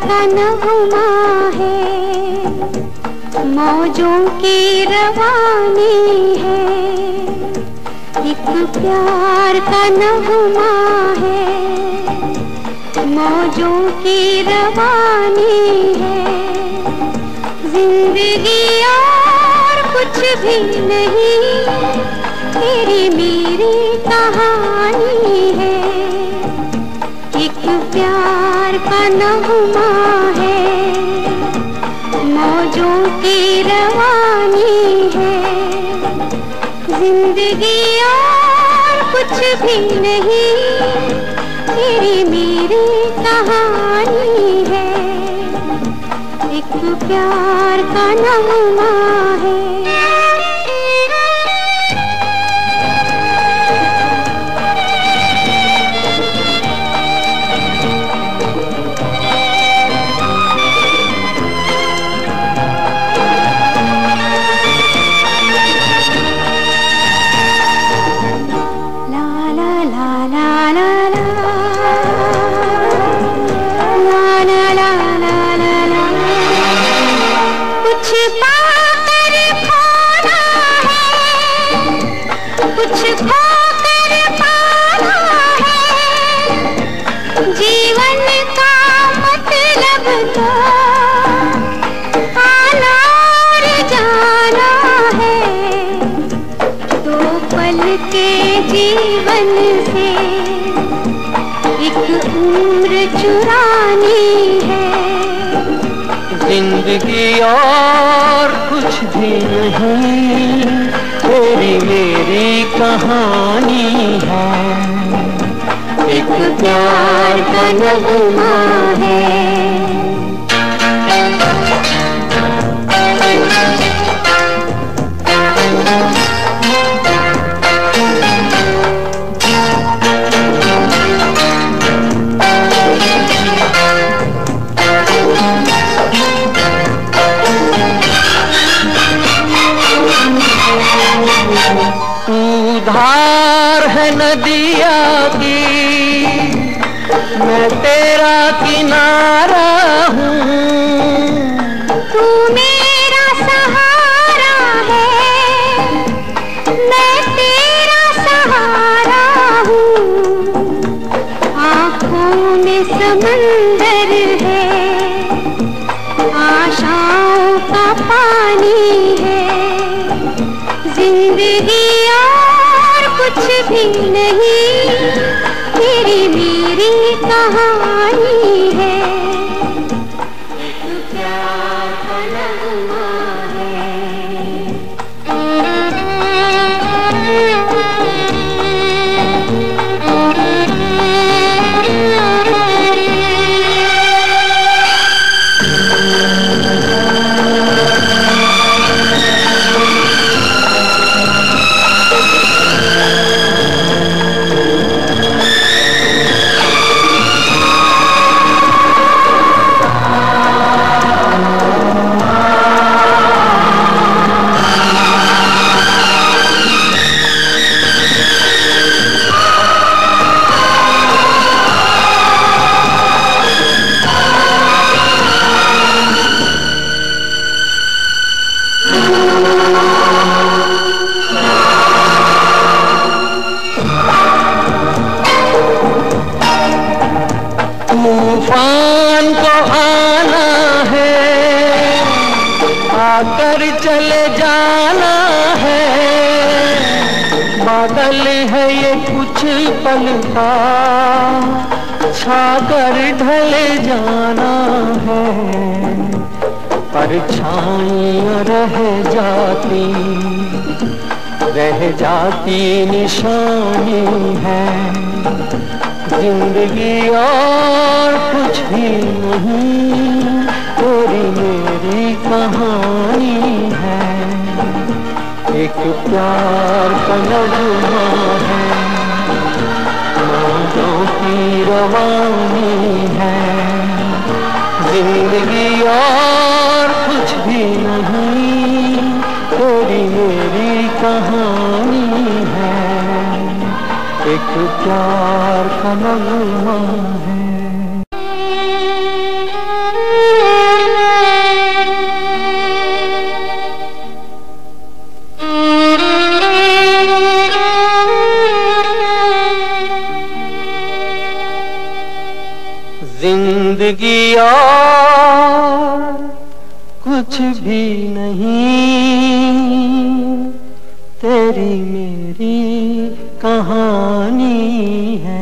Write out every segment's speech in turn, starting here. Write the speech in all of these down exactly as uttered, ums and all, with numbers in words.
का नगमा है, मौजों की रवानी है। एक प्यार का नगमा है, मौजों की रवानी है। जिंदगी और कुछ भी नहीं, तेरी मेरी कहानी है। एक प्यार का नगमा है, मौजों की रवानी है। जिंदगी और कुछ भी नहीं, तेरी मेरी कहानी है। एक प्यार का नगमा है। कुछ पाकर खोना है, कुछ खोकर पाना है। जीवन का मतलब तो आना और जाना है। दो पल के जीवन से एक उम्र चुरानी है। जिंदगी और कुछ भी नहीं, तेरी मेरी कहानी है। एक प्यार का नगमा है। धार है नदिया की, मैं तेरा किनारा हूँ। तू मेरा सहारा है, मैं तेरा सहारा हूँ। आँखों में समंदर है, आशाओं का पानी है। जिंदगी और कुछ भी नहीं, तेरी मेरी कहानी है। एक प्यार का नगमा तूफान को आना है, आकर चले जाना है। बादल है ये कुछ पल का, छाकर ढले जाना है। परछाइयाँ रह जाती, रह जाती निशानी है। जिंदगी और कुछ भी नहीं, तेरी मेरी कहानी है। एक प्यार का नगमा है, मौजों की रवानी है। जिंदगी और कुछ भी नहीं, तेरी मेरी कहानी है। एक प्यार का नगमा है। जिंदगी और कुछ भी नहीं, तेरी मेरी कहानी है।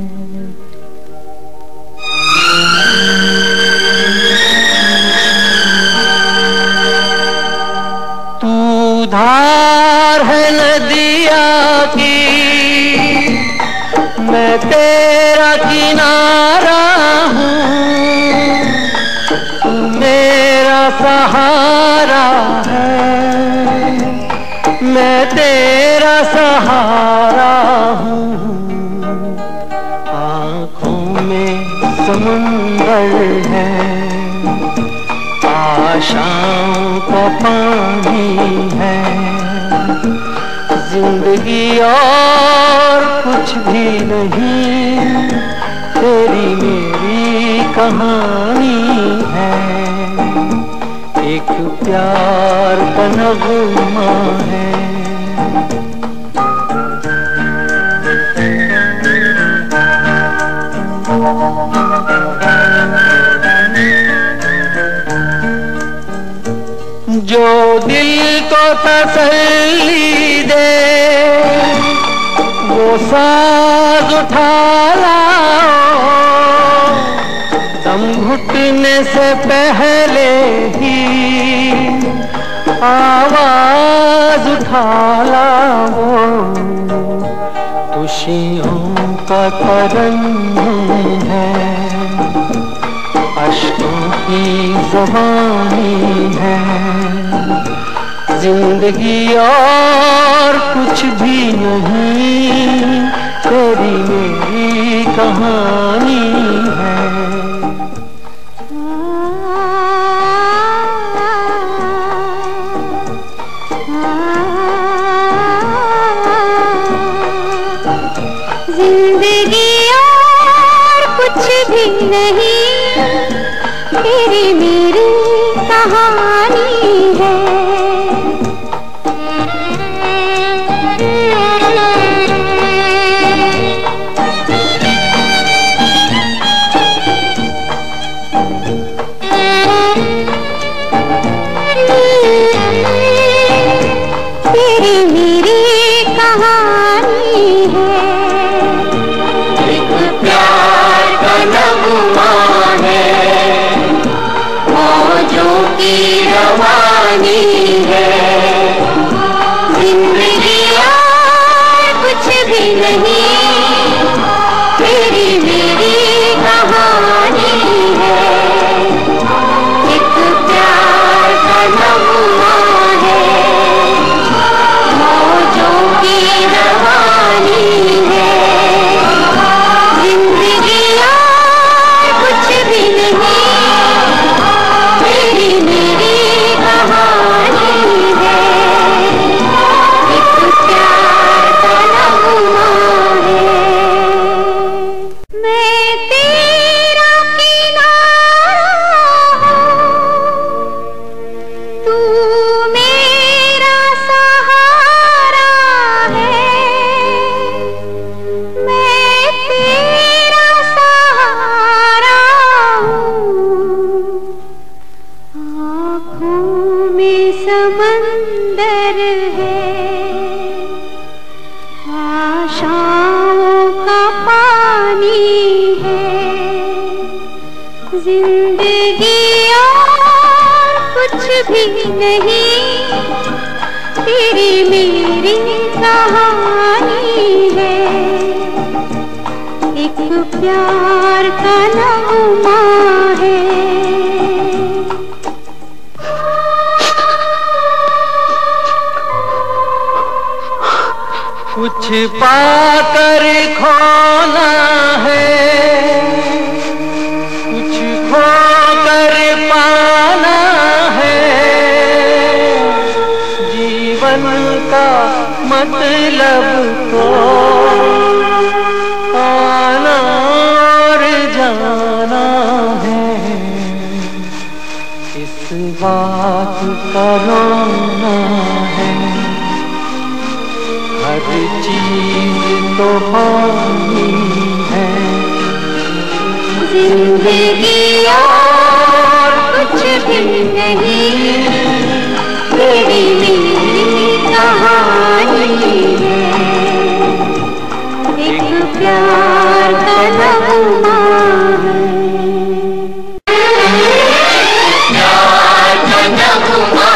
तू धार है नदिया की, मैं तेरा किनारा हूँ, तू मेरा सहारा है, मैं तेरा सहारा हूँ। आँखों में समुंदर है, आशाओं का पानी है, जिंदगी और कुछ भी नहीं, तेरी मेरी कहानी है। एक प्यार का नगमा है। जो दिल को तसल्ली दे, वो साज उठा लाओ, दम घुटने से पहले ही आवाज उठा लाओ। खुशियों का तरन्नुम है, अश्कों की ज़बानी है, जिंदगी और कुछ भी नहीं, तेरी मेरी कहानी है। जिंदगी और कुछ भी नहीं, तेरी मेरी कहानी है। तेरी मेरी कहानी है। एक प्यार का नगमा है, मौजों की रवानी है, जिंदगी और कुछ भी नहीं, तेरी मेरी कहानी है। एक प्यार का नगमा है, मौजों की रवानी है, जिंदगी और कुछ भी नहीं, तेरी मेरी कहानी है। एक प्यार का नगमा है। मैं तेरा किनारा हूँ, तू मेरा सहारा है, मैं तेरा सहारा हूँ। आँखों में समंदर है, आशाओं का पानी है, जिंदगी और कुछ भी नहीं, तेरी मेरी कहानी है। एक प्यार का नगमा है। कुछ पाकर खोना है, कुछ खोकर पाना है, जीवन का मतलब तो आना और जाना है। इस बात का रोना है, हर चीज तो पानी है, जिंदगी और कुछ भी नहीं, तेरी मेरी कहानी है, एक प्यार का नगमा है, प्यार का नगमा